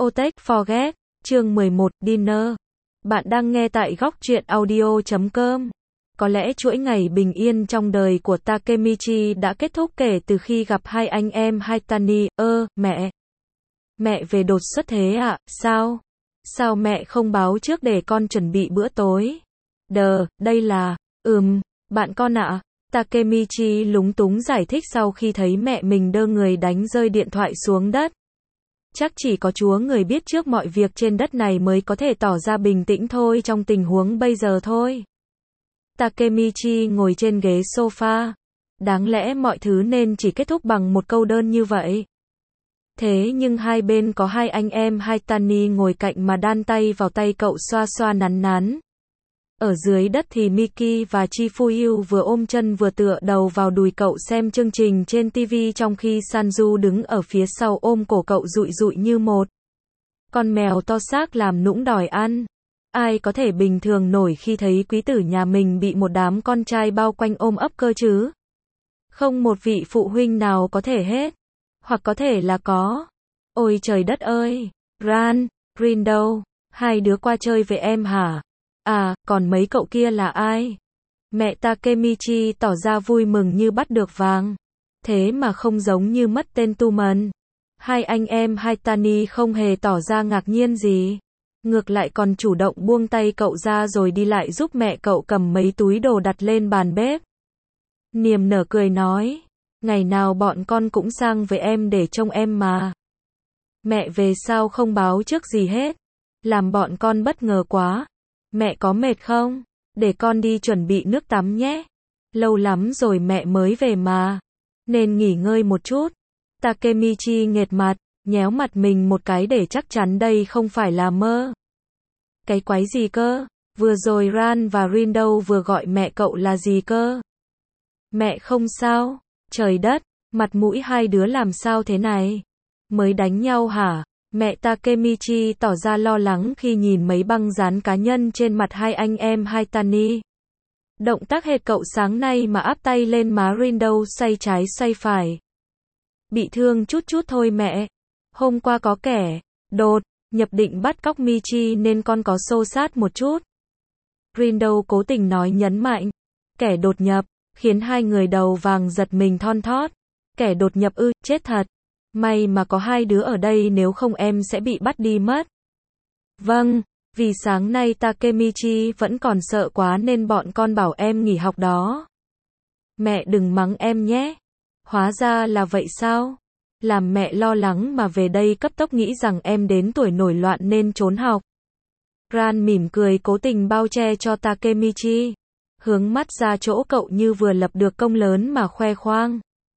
Otech Forget, chương 11, Dinner. Bạn đang nghe tại góc truyện audio.com. Có lẽ chuỗi ngày bình yên trong đời của Takemichi đã kết thúc kể từ khi gặp hai anh em Haitani. Mẹ. Mẹ về đột xuất thế ạ, sao? Sao mẹ không báo trước để con chuẩn bị bữa tối? Đây là, bạn con ạ. Takemichi lúng túng giải thích sau khi thấy mẹ mình đơ người đánh rơi điện thoại xuống đất. Chắc chỉ có Chúa người biết trước mọi việc trên đất này mới có thể tỏ ra bình tĩnh thôi trong tình huống bây giờ thôi. Takemichi ngồi trên ghế sofa. Đáng lẽ mọi thứ nên chỉ kết thúc bằng một câu đơn như vậy. Thế nhưng hai bên có hai anh em Haitani ngồi cạnh mà đan tay vào tay cậu xoa xoa nắn nắn. Ở dưới đất thì Miki và Chifuyu vừa ôm chân vừa tựa đầu vào đùi cậu xem chương trình trên TV trong khi Sanju đứng ở phía sau ôm cổ cậu dụi dụi như một con mèo to xác làm nũng đòi ăn. Ai có thể bình thường nổi khi thấy quý tử nhà mình bị một đám con trai bao quanh ôm ấp cơ chứ? Không một vị phụ huynh nào có thể hết. Hoặc có thể là có. Ôi trời đất ơi! Rin đâu? Hai đứa qua chơi với em hả? À, còn mấy cậu kia là ai? Mẹ Takemichi tỏ ra vui mừng như bắt được vàng. Thế mà không giống như mất tên tu mần. Hai anh em Haitani không hề tỏ ra ngạc nhiên gì. Ngược lại còn chủ động buông tay cậu ra rồi đi lại giúp mẹ cậu cầm mấy túi đồ đặt lên bàn bếp. Niềm nở cười nói, ngày nào bọn con cũng sang với em để trông em mà. Mẹ về sao không báo trước gì hết? Làm bọn con bất ngờ quá. Mẹ có mệt không? Để con đi chuẩn bị nước tắm nhé. Lâu lắm rồi mẹ mới về mà. Nên nghỉ ngơi một chút. Takemichi nghệt mặt, nhéo mặt mình một cái để chắc chắn đây không phải là mơ. Cái quái gì cơ? Vừa rồi Ran và Rin đâu vừa gọi mẹ cậu là gì cơ? Mẹ không sao? Trời đất, mặt mũi hai đứa làm sao thế này? Mới đánh nhau hả? Mẹ Takemichi tỏ ra lo lắng khi nhìn mấy băng dán cá nhân trên mặt hai anh em Haitani. Động tác hệt cậu sáng nay mà áp tay lên má Rin đâu xoay trái xoay phải. Bị thương chút chút thôi mẹ. Hôm qua có kẻ đột nhập định bắt cóc Michi nên con có xô xát một chút. Rin đâu cố tình nói nhấn mạnh. Kẻ đột nhập, khiến hai người đầu vàng giật mình thon thót. Kẻ đột nhập chết thật. May mà có hai đứa ở đây nếu không em sẽ bị bắt đi mất. Vâng, vì sáng nay Takemichi vẫn còn sợ quá nên bọn con bảo em nghỉ học đó. Mẹ đừng mắng em nhé. Hóa ra là vậy sao? Làm mẹ lo lắng mà về đây cấp tốc nghĩ rằng em đến tuổi nổi loạn nên trốn học. Ran mỉm cười cố tình bao che cho Takemichi. Hướng mắt ra chỗ cậu như vừa lập được công lớn mà khoe khoang.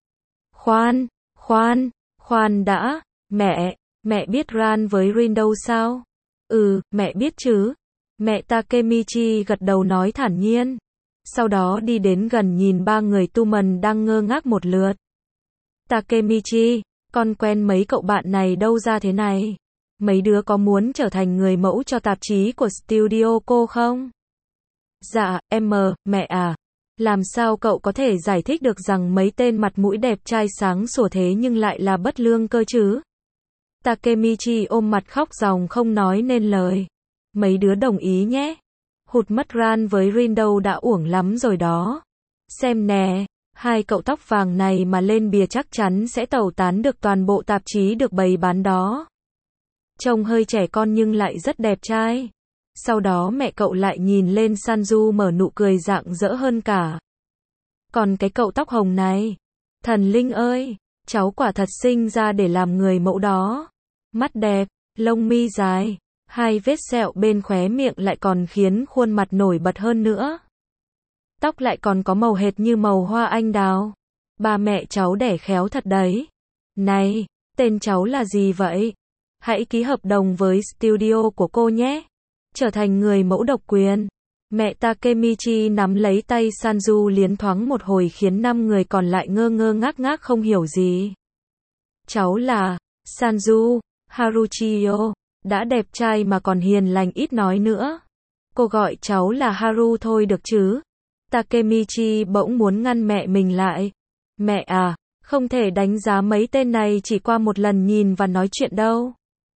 Khoan đã, mẹ biết Ran với Rin đâu sao? Mẹ biết chứ. Mẹ Takemichi gật đầu nói thản nhiên. Sau đó đi đến gần nhìn ba người tu mần đang ngơ ngác một lượt. Takemichi, con quen mấy cậu bạn này đâu ra thế này? Mấy đứa có muốn trở thành người mẫu cho tạp chí của studio cô không? Dạ, mẹ à. Làm sao cậu có thể giải thích được rằng mấy tên mặt mũi đẹp trai sáng sủa thế nhưng lại là bất lương cơ chứ? Takemichi ôm mặt khóc ròng không nói nên lời. Mấy đứa đồng ý nhé. Hụt mất Ran với Rin đâu đã uổng lắm rồi đó. Xem nè, hai cậu tóc vàng này mà lên bìa chắc chắn sẽ tẩu tán được toàn bộ tạp chí được bày bán đó. Trông hơi trẻ con nhưng lại rất đẹp trai. Sau đó mẹ cậu lại nhìn lên Sanju mở nụ cười rạng rỡ hơn cả. Còn cái cậu tóc hồng này, thần linh ơi, cháu quả thật sinh ra để làm người mẫu đó. Mắt đẹp, lông mi dài, hai vết sẹo bên khóe miệng lại còn khiến khuôn mặt nổi bật hơn nữa. Tóc lại còn có màu hệt như màu hoa anh đào. Ba mẹ cháu đẻ khéo thật đấy. Này, tên cháu là gì vậy? Hãy ký hợp đồng với studio của cô nhé. Trở thành người mẫu độc quyền. Mẹ Takemichi nắm lấy tay Sanju liến thoáng một hồi khiến 5 người còn lại ngơ ngơ ngác ngác không hiểu gì. Cháu là Sanju Haruchiyo, đã đẹp trai mà còn hiền lành ít nói nữa. Cô gọi cháu là Haru thôi được chứ? Takemichi bỗng muốn ngăn mẹ mình lại. Mẹ à, không thể đánh giá mấy tên này chỉ qua một lần nhìn và nói chuyện đâu.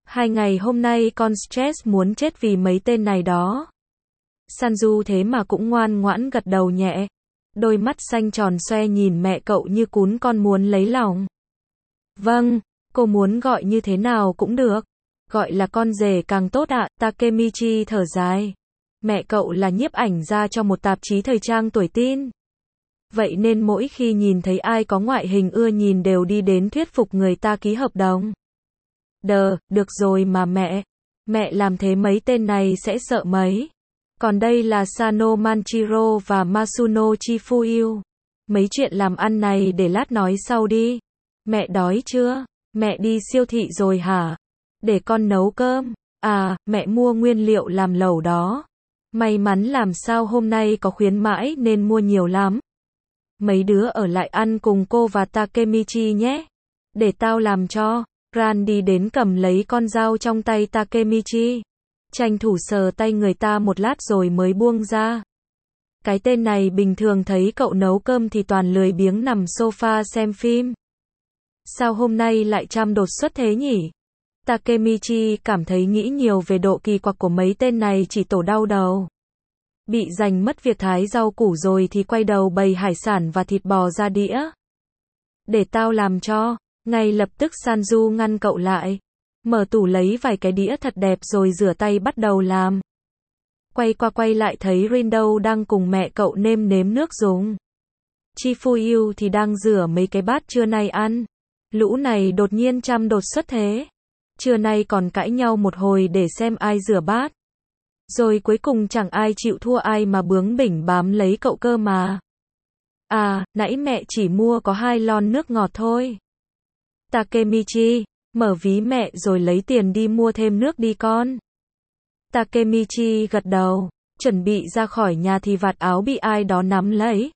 2 ngày hôm nay con stress muốn chết vì mấy tên này đó. Sanju thế mà cũng ngoan ngoãn gật đầu nhẹ. Đôi mắt xanh tròn xoe nhìn mẹ cậu như cún con muốn lấy lòng. Vâng, cô muốn gọi như thế nào cũng được. Gọi là con rể càng tốt ạ, Takemichi thở dài. Mẹ cậu là nhiếp ảnh gia cho một tạp chí thời trang tuổi teen. Vậy nên mỗi khi nhìn thấy ai có ngoại hình ưa nhìn đều đi đến thuyết phục người ta ký hợp đồng. Được rồi mà mẹ. Mẹ làm thế mấy tên này sẽ sợ mấy. Còn đây là Sano Manchiro và Masuno Chifuyu. Mấy chuyện làm ăn này để lát nói sau đi. Mẹ đói chưa? Mẹ đi siêu thị rồi hả? Để con nấu cơm. À, mẹ mua nguyên liệu làm lẩu đó. May mắn làm sao hôm nay có khuyến mãi nên mua nhiều lắm. Mấy đứa ở lại ăn cùng cô và Takemichi nhé. Để tao làm cho. Ran đi đến cầm lấy con dao trong tay Takemichi. Tranh thủ sờ tay người ta một lát rồi mới buông ra. Cái tên này bình thường thấy cậu nấu cơm thì toàn lười biếng nằm sofa xem phim. Sao hôm nay lại chăm đột xuất thế nhỉ? Takemichi cảm thấy nghĩ nhiều về độ kỳ quặc của mấy tên này chỉ tổ đau đầu. Bị giành mất việc thái rau củ rồi thì quay đầu bày hải sản và thịt bò ra đĩa. Để tao làm cho. Ngay lập tức Sanju ngăn cậu lại. Mở tủ lấy vài cái đĩa thật đẹp rồi rửa tay bắt đầu làm. Quay qua quay lại thấy Rindo đang cùng mẹ cậu nêm nếm nước dùng. Chifuyu thì đang rửa mấy cái bát trưa nay ăn. Lũ này đột nhiên chăm đột xuất thế. Trưa nay còn cãi nhau một hồi để xem ai rửa bát. Rồi cuối cùng chẳng ai chịu thua ai mà bướng bỉnh bám lấy cậu cơ mà. À, nãy mẹ chỉ mua có 2 lon nước ngọt thôi. Takemichi, mở ví mẹ rồi lấy tiền đi mua thêm nước đi con. Takemichi gật đầu, chuẩn bị ra khỏi nhà thì vạt áo bị ai đó nắm lấy.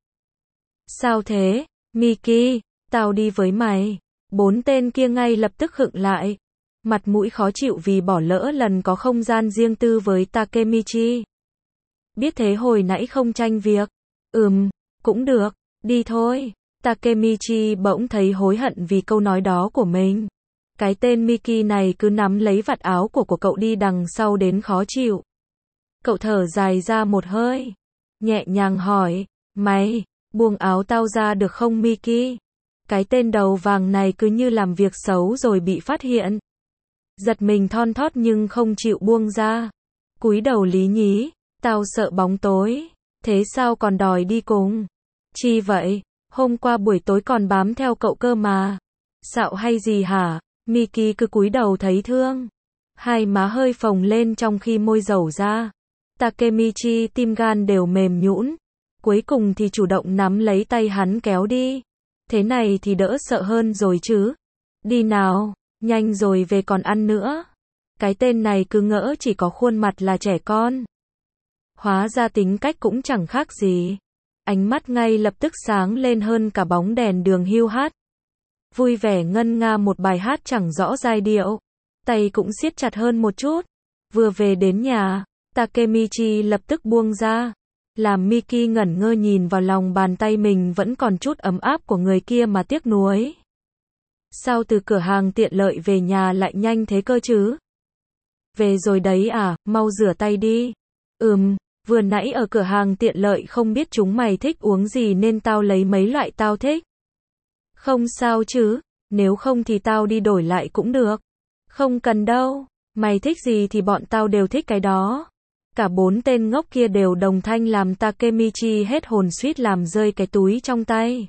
Sao thế, Miki, tao đi với mày. 4 tên kia ngay lập tức khựng lại. Mặt mũi khó chịu vì bỏ lỡ lần có không gian riêng tư với Takemichi. Biết thế hồi nãy không tranh việc. Cũng được, đi thôi. Takemichi bỗng thấy hối hận vì câu nói đó của mình. Cái tên Miki này cứ nắm lấy vạt áo của cậu đi đằng sau đến khó chịu. Cậu thở dài ra một hơi. Nhẹ nhàng hỏi, mày, buông áo tao ra được không Miki? Cái tên đầu vàng này cứ như làm việc xấu rồi bị phát hiện. Giật mình thon thót nhưng không chịu buông ra. Cúi đầu lý nhí, tao sợ bóng tối. Thế sao còn đòi đi cùng? Chi vậy? Hôm qua buổi tối còn bám theo cậu cơ mà. Xạo hay gì hả? Miki cứ cúi đầu thấy thương. Hai má hơi phồng lên trong khi môi dầu ra. Takemichi tim gan đều mềm nhũn. Cuối cùng thì chủ động nắm lấy tay hắn kéo đi. Thế này thì đỡ sợ hơn rồi chứ. Đi nào, nhanh rồi về còn ăn nữa. Cái tên này cứ ngỡ chỉ có khuôn mặt là trẻ con. Hóa ra tính cách cũng chẳng khác gì. Ánh mắt ngay lập tức sáng lên hơn cả bóng đèn đường hưu hát. Vui vẻ ngân nga một bài hát chẳng rõ giai điệu. Tay cũng siết chặt hơn một chút. Vừa về đến nhà, Takemichi lập tức buông ra. Làm Miki ngẩn ngơ nhìn vào lòng bàn tay mình vẫn còn chút ấm áp của người kia mà tiếc nuối. Sao từ cửa hàng tiện lợi về nhà lại nhanh thế cơ chứ? Về rồi đấy à, mau rửa tay đi. Vừa nãy ở cửa hàng tiện lợi không biết chúng mày thích uống gì nên tao lấy mấy loại tao thích. Không sao chứ, nếu không thì tao đi đổi lại cũng được. Không cần đâu, mày thích gì thì bọn tao đều thích cái đó. Cả 4 tên ngốc kia đều đồng thanh làm Takemichi hết hồn suýt làm rơi cái túi trong tay.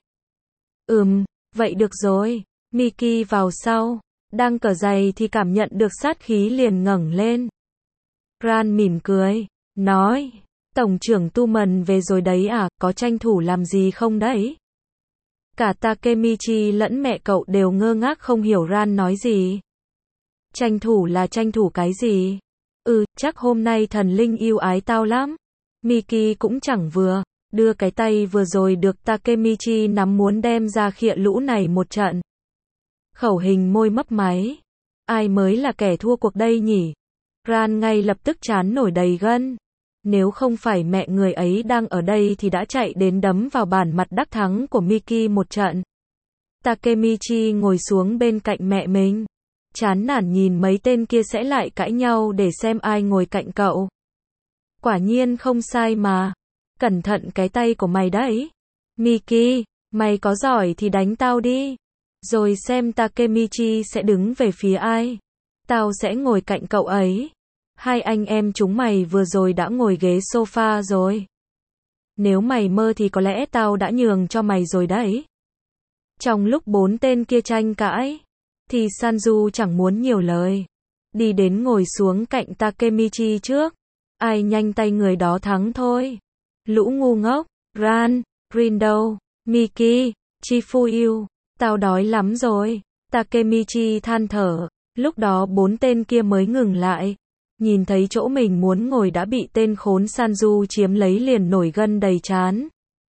Vậy được rồi. Miki vào sau, đang cởi giày thì cảm nhận được sát khí liền ngẩng lên. Ran mỉm cười, nói, Tổng trưởng Tu Mần về rồi đấy à, có tranh thủ làm gì không đấy? Cả Takemichi lẫn mẹ cậu đều ngơ ngác không hiểu Ran nói gì. Tranh thủ là tranh thủ cái gì? Chắc hôm nay thần linh yêu ái tao lắm. Miki cũng chẳng vừa, đưa cái tay vừa rồi được Takemichi nắm muốn đem ra khịa lũ này một trận. Khẩu hình môi mấp máy. Ai mới là kẻ thua cuộc đây nhỉ? Ran ngay lập tức trán nổi đầy gân. Nếu không phải mẹ người ấy đang ở đây thì đã chạy đến đấm vào bản mặt đắc thắng của Miki một trận. Takemichi ngồi xuống bên cạnh mẹ mình. chán nản nhìn mấy tên kia sẽ lại cãi nhau để xem ai ngồi cạnh cậu. Quả nhiên không sai mà. Cẩn thận cái tay của mày đấy. Miki, mày có giỏi thì đánh tao đi. Rồi xem Takemichi sẽ đứng về phía ai. Tao sẽ ngồi cạnh cậu ấy. Hai anh em chúng mày vừa rồi đã ngồi ghế sofa rồi. Nếu mày mơ thì có lẽ tao đã nhường cho mày rồi đấy. Trong lúc bốn tên kia tranh cãi, thì Sanju chẳng muốn nhiều lời. Đi đến ngồi xuống cạnh Takemichi trước. Ai nhanh tay người đó thắng thôi. Lũ ngu ngốc, Ran, Rindo, Miki, Chifuyu, tao đói lắm rồi. Takemichi than thở. Lúc đó bốn tên kia mới ngừng lại. Nhìn thấy chỗ mình muốn ngồi đã bị tên khốn Sanju chiếm lấy liền nổi gân đầy trán.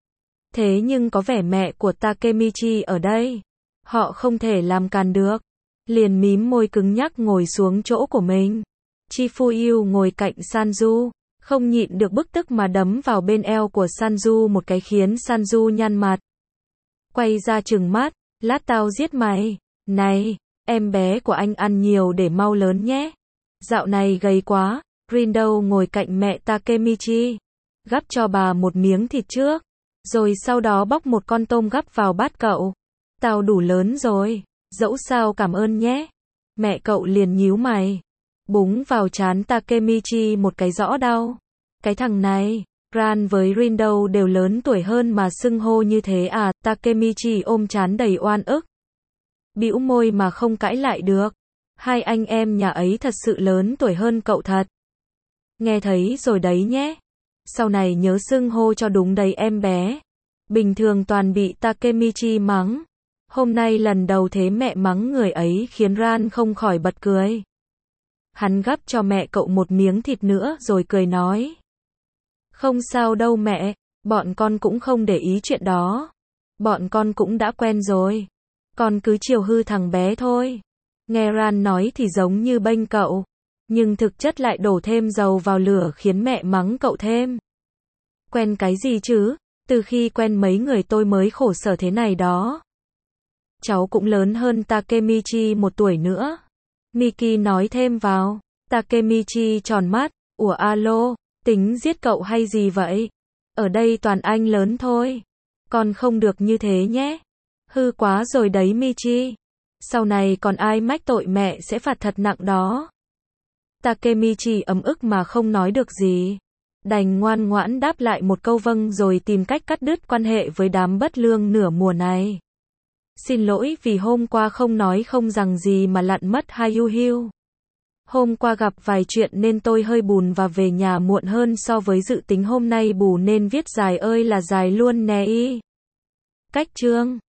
Thế nhưng có vẻ mẹ của Takemichi ở đây. Họ không thể làm càn được. Liền mím môi cứng nhắc ngồi xuống chỗ của mình. Chifuyu ngồi cạnh Sanju, không nhịn được bức tức mà đấm vào bên eo của Sanju một cái khiến Sanju nhăn mặt. Quay ra trừng mắt, lát tao giết mày. Này, em bé của anh ăn nhiều để mau lớn nhé. Dạo này gầy quá. Rindo ngồi cạnh mẹ Takemichi. Gắp cho bà một miếng thịt trước. Rồi sau đó bóc một con tôm gắp vào bát cậu. Tao đủ lớn rồi. Dẫu sao cảm ơn nhé. Mẹ cậu liền nhíu mày. Búng vào trán Takemichi một cái rõ đau. Cái thằng này, Ran với Rindo đều lớn tuổi hơn mà xưng hô như thế à. Takemichi ôm trán đầy oan ức. Bĩu môi mà không cãi lại được. Hai anh em nhà ấy thật sự lớn tuổi hơn cậu thật. Nghe thấy rồi đấy nhé. Sau này nhớ xưng hô cho đúng đấy em bé. Bình thường toàn bị Takemichi mắng. Hôm nay lần đầu thế mẹ mắng người ấy khiến Ran không khỏi bật cười. Hắn gắp cho mẹ cậu một miếng thịt nữa rồi cười nói. Không sao đâu mẹ, bọn con cũng không để ý chuyện đó. Bọn con cũng đã quen rồi. Con cứ chiều hư thằng bé thôi. Nghe Ran nói thì giống như bênh cậu. Nhưng thực chất lại đổ thêm dầu vào lửa khiến mẹ mắng cậu thêm. Quen cái gì chứ? Từ khi quen mấy người tôi mới khổ sở thế này đó. Cháu cũng lớn hơn Takemichi 1 tuổi nữa. Miki nói thêm vào. Takemichi tròn mắt. Ủa alo, tính giết cậu hay gì vậy? Ở đây toàn anh lớn thôi. Con không được như thế nhé. Hư quá rồi đấy Michi. Sau này còn ai mách tội mẹ sẽ phạt thật nặng đó. Takemichi ấm ức mà không nói được gì. Đành ngoan ngoãn đáp lại một câu vâng rồi tìm cách cắt đứt quan hệ với đám bất lương nửa mùa này. Xin lỗi vì hôm qua không nói không rằng gì mà lặn mất Hayuhiu. Hôm qua gặp vài chuyện nên tôi hơi buồn và về nhà muộn hơn so với dự tính hôm nay bù nên viết dài ơi là dài luôn nè y. Cách chương